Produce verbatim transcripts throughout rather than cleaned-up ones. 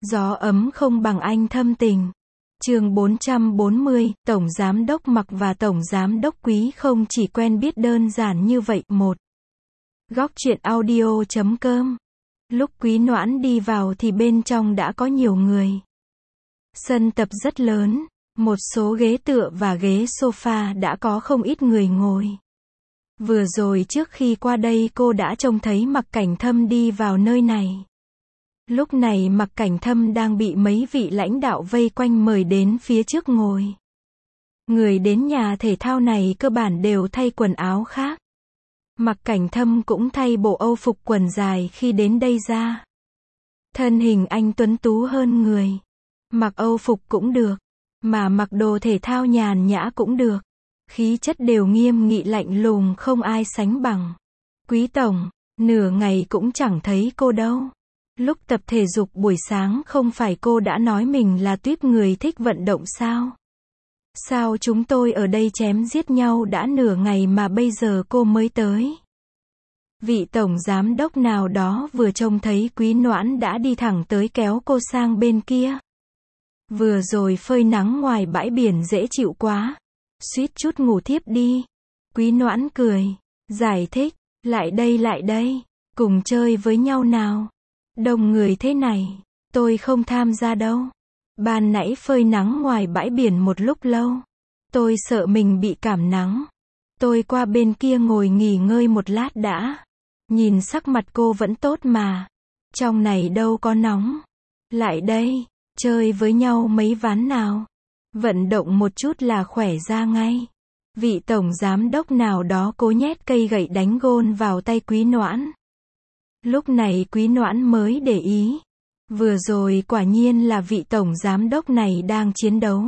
Gió ấm không bằng anh thâm tình. Chương bốn trăm bốn mươi, Tổng Giám đốc Mặc và Tổng Giám đốc Quý không chỉ quen biết đơn giản như vậy. Một. Góc truyện audio chấm com. Lúc Quý Noãn đi vào thì bên trong đã có nhiều người. Sân tập rất lớn, một số ghế tựa và ghế sofa đã có không ít người ngồi. Vừa rồi trước khi qua đây cô đã trông thấy Mặc Cảnh Thâm đi vào nơi này. Lúc này Mặc Cảnh Thâm đang bị mấy vị lãnh đạo vây quanh mời đến phía trước ngồi. Người đến nhà thể thao này cơ bản đều thay quần áo khác. Mặc Cảnh Thâm cũng thay bộ âu phục quần dài khi đến đây ra. Thân hình anh tuấn tú hơn người. Mặc âu phục cũng được, mà mặc đồ thể thao nhàn nhã cũng được. Khí chất đều nghiêm nghị lạnh lùng không ai sánh bằng. Quý tổng, nửa ngày cũng chẳng thấy cô đâu. Lúc tập thể dục buổi sáng không phải cô đã nói mình là tuýp người thích vận động sao? Sao chúng tôi ở đây chém giết nhau đã nửa ngày mà bây giờ cô mới tới? Vị tổng giám đốc nào đó vừa trông thấy Quý Noãn đã đi thẳng tới kéo cô sang bên kia. Vừa rồi phơi nắng ngoài bãi biển dễ chịu quá, suýt chút ngủ thiếp đi. Quý Noãn cười, giải thích, lại đây lại đây, cùng chơi với nhau nào. Đông người thế này, tôi không tham gia đâu. Ban nãy phơi nắng ngoài bãi biển một lúc lâu, tôi sợ mình bị cảm nắng. Tôi qua bên kia ngồi nghỉ ngơi một lát đã. Nhìn sắc mặt cô vẫn tốt mà. Trong này đâu có nóng. Lại đây, chơi với nhau mấy ván nào. Vận động một chút là khỏe ra ngay. Vị tổng giám đốc nào đó cố nhét cây gậy đánh gôn vào tay Quý Noãn. Lúc này Quý Noãn mới để ý. Vừa rồi quả nhiên là vị tổng giám đốc này đang chiến đấu.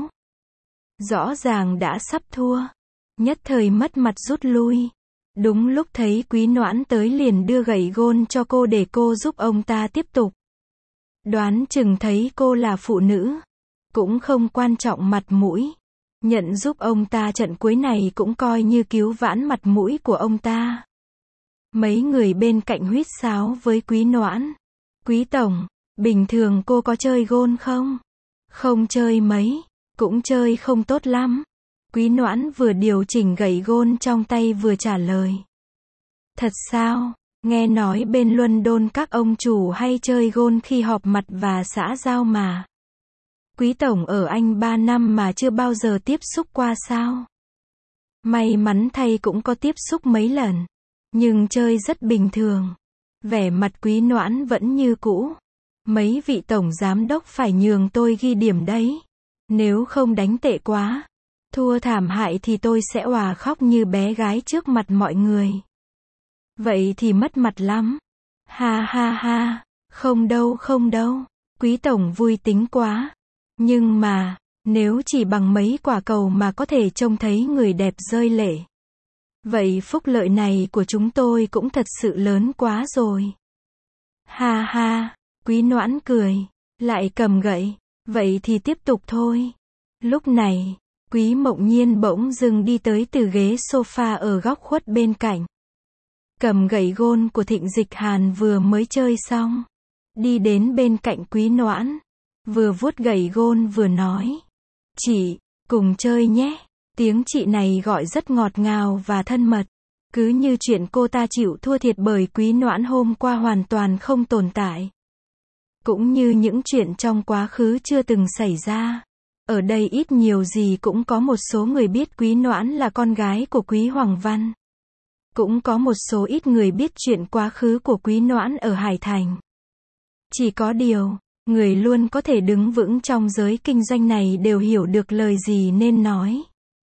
Rõ ràng đã sắp thua. Nhất thời mất mặt rút lui. Đúng lúc thấy Quý Noãn tới liền đưa gậy gôn cho cô để cô giúp ông ta tiếp tục. Đoán chừng thấy cô là phụ nữ. Cũng không quan trọng mặt mũi. Nhận giúp ông ta trận cuối này cũng coi như cứu vãn mặt mũi của ông ta. Mấy người bên cạnh huýt sáo với Quý Noãn. Quý tổng, bình thường cô có chơi gôn không? Không chơi mấy, cũng chơi không tốt lắm. Quý Noãn vừa điều chỉnh gậy gôn trong tay vừa trả lời. Thật sao? Nghe nói bên London các ông chủ hay chơi gôn khi họp mặt và xã giao mà. Quý tổng ở Anh ba năm mà chưa bao giờ tiếp xúc qua sao? May mắn thay cũng có tiếp xúc mấy lần. Nhưng chơi rất bình thường. Vẻ mặt Quý Noãn vẫn như cũ. Mấy vị tổng giám đốc phải nhường tôi ghi điểm đấy. Nếu không đánh tệ quá, thua thảm hại thì tôi sẽ òa khóc như bé gái trước mặt mọi người. Vậy thì mất mặt lắm. Ha ha ha, không đâu không đâu. Quý tổng vui tính quá. Nhưng mà, nếu chỉ bằng mấy quả cầu mà có thể trông thấy người đẹp rơi lệ. Vậy phúc lợi này của chúng tôi cũng thật sự lớn quá rồi. Ha ha, Quý Noãn cười, lại cầm gậy, vậy thì tiếp tục thôi. Lúc này, Quý Mộng Nhiên bỗng dưng đi tới từ ghế sofa ở góc khuất bên cạnh. Cầm gậy gôn của Thịnh Dịch Hàn vừa mới chơi xong. Đi đến bên cạnh Quý Noãn, vừa vuốt gậy gôn vừa nói. Chị, cùng chơi nhé. Tiếng chị này gọi rất ngọt ngào và thân mật. Cứ như chuyện cô ta chịu thua thiệt bởi Quý Noãn hôm qua hoàn toàn không tồn tại. Cũng như những chuyện trong quá khứ chưa từng xảy ra. Ở đây ít nhiều gì cũng có một số người biết Quý Noãn là con gái của Quý Hoàng Văn. Cũng có một số ít người biết chuyện quá khứ của Quý Noãn ở Hải Thành. Chỉ có điều, người luôn có thể đứng vững trong giới kinh doanh này đều hiểu được lời gì nên nói.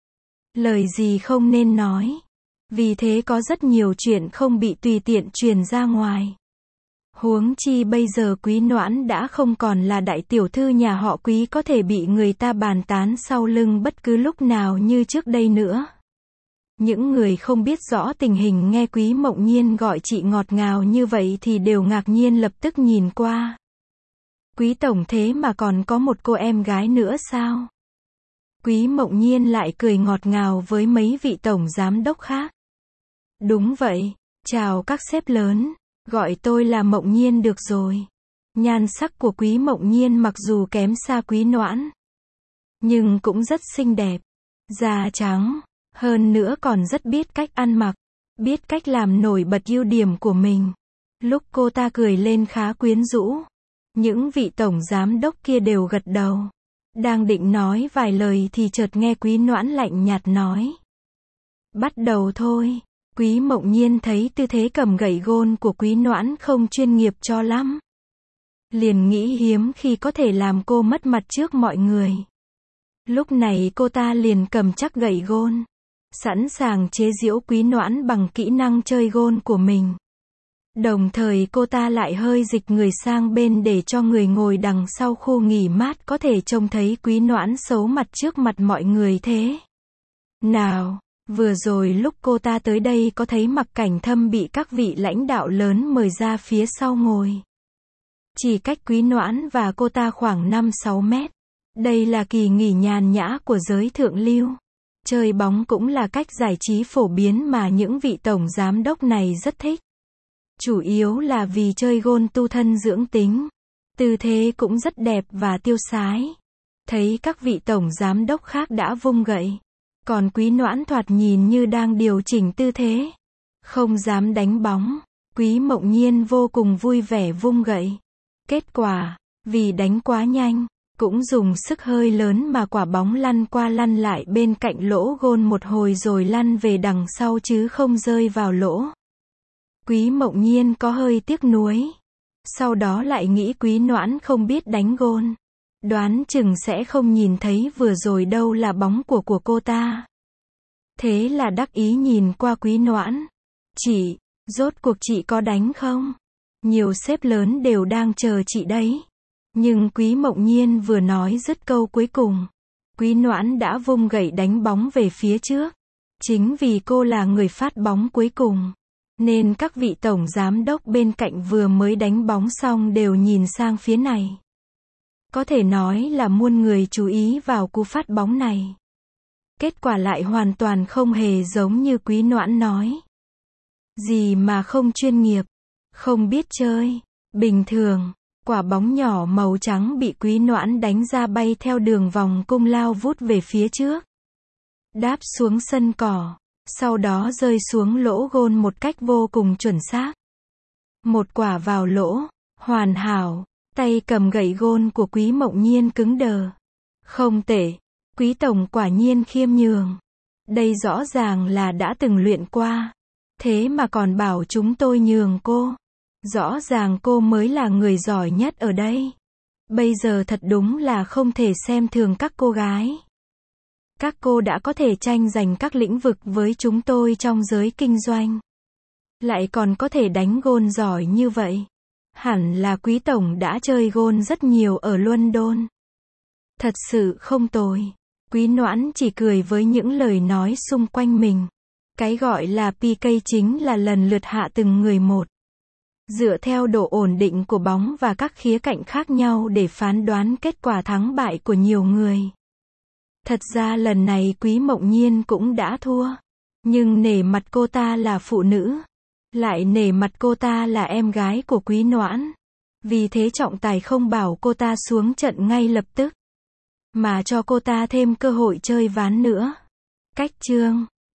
Lời gì không nên nói. Vì thế có rất nhiều chuyện không bị tùy tiện truyền ra ngoài. Huống chi bây giờ Quý Noãn đã không còn là đại tiểu thư nhà họ Quý có thể bị người ta bàn tán sau lưng bất cứ lúc nào như trước đây nữa. Những người không biết rõ tình hình nghe Quý Mộng Nhiên gọi chị ngọt ngào như vậy thì đều ngạc nhiên lập tức nhìn qua. Quý tổng thế mà còn có một cô em gái nữa sao? Quý Mộng Nhiên lại cười ngọt ngào với mấy vị tổng giám đốc khác. Đúng vậy, chào các sếp lớn, gọi tôi là Mộng Nhiên được rồi. Nhan sắc của Quý Mộng Nhiên mặc dù kém xa Quý Noãn, nhưng cũng rất xinh đẹp. Da trắng, hơn nữa còn rất biết cách ăn mặc, biết cách làm nổi bật ưu điểm của mình. Lúc cô ta cười lên khá quyến rũ. Những vị tổng giám đốc kia đều gật đầu. Đang định nói vài lời thì chợt nghe Quý Noãn lạnh nhạt nói. Bắt đầu thôi. Quý Mộng Nhiên thấy tư thế cầm gậy gôn của Quý Noãn không chuyên nghiệp cho lắm. Liền nghĩ hiếm khi có thể làm cô mất mặt trước mọi người. Lúc này cô ta liền cầm chắc gậy gôn, sẵn sàng chế giễu Quý Noãn bằng kỹ năng chơi gôn của mình. Đồng thời cô ta lại hơi dịch người sang bên để cho người ngồi đằng sau khu nghỉ mát có thể trông thấy Quý Noãn xấu mặt trước mặt mọi người thế. Nào, vừa rồi lúc cô ta tới đây có thấy Mặc Cảnh Thâm bị các vị lãnh đạo lớn mời ra phía sau ngồi. Chỉ cách Quý Noãn và cô ta khoảng năm sáu mét. Đây là kỳ nghỉ nhàn nhã của giới thượng lưu. Chơi bóng cũng là cách giải trí phổ biến mà những vị tổng giám đốc này rất thích. Chủ yếu là vì chơi gôn tu thân dưỡng tính. Tư thế cũng rất đẹp và tiêu sái. Thấy các vị tổng giám đốc khác đã vung gậy. Còn Quý Noãn thoạt nhìn như đang điều chỉnh tư thế. Không dám đánh bóng. Quý Mộng Nhiên vô cùng vui vẻ vung gậy. Kết quả, vì đánh quá nhanh, cũng dùng sức hơi lớn mà quả bóng lăn qua lăn lại bên cạnh lỗ gôn một hồi rồi lăn về đằng sau chứ không rơi vào lỗ. Quý Mộng Nhiên có hơi tiếc nuối. Sau đó lại nghĩ Quý Noãn không biết đánh gôn. Đoán chừng sẽ không nhìn thấy vừa rồi đâu là bóng của của cô ta. Thế là đắc ý nhìn qua Quý Noãn. Chị, rốt cuộc chị có đánh không? Nhiều sếp lớn đều đang chờ chị đấy. Nhưng Quý Mộng Nhiên vừa nói dứt câu cuối cùng, Quý Noãn đã vung gậy đánh bóng về phía trước. Chính vì cô là người phát bóng cuối cùng, nên các vị tổng giám đốc bên cạnh vừa mới đánh bóng xong đều nhìn sang phía này. Có thể nói là muôn người chú ý vào cú phát bóng này. Kết quả lại hoàn toàn không hề giống như Quý Noãn nói. Gì mà không chuyên nghiệp, không biết chơi, bình thường. Quả bóng nhỏ màu trắng bị Quý Noãn đánh ra bay theo đường vòng cung lao vút về phía trước. Đáp xuống sân cỏ, sau đó rơi xuống lỗ gôn một cách vô cùng chuẩn xác. Một quả vào lỗ, hoàn hảo, tay cầm gậy gôn của Quý Mộng Nhiên cứng đờ. Không tệ, Quý Tổng quả nhiên khiêm nhường. Đây rõ ràng là đã từng luyện qua. Thế mà còn bảo chúng tôi nhường cô. Rõ ràng cô mới là người giỏi nhất ở đây. Bây giờ thật đúng là không thể xem thường các cô gái. Các cô đã có thể tranh giành các lĩnh vực với chúng tôi trong giới kinh doanh. Lại còn có thể đánh gôn giỏi như vậy. Hẳn là Quý Tổng đã chơi gôn rất nhiều ở London. Thật sự không tồi. Quý Noãn chỉ cười với những lời nói xung quanh mình. Cái gọi là pê ca chính là lần lượt hạ từng người một. Dựa theo độ ổn định của bóng và các khía cạnh khác nhau để phán đoán kết quả thắng bại của nhiều người. Thật ra lần này Quý Mộng Nhiên cũng đã thua. Nhưng nể mặt cô ta là phụ nữ. Lại nể mặt cô ta là em gái của Quý Noãn. Vì thế trọng tài không bảo cô ta xuống trận ngay lập tức. Mà cho cô ta thêm cơ hội chơi ván nữa. Cách chương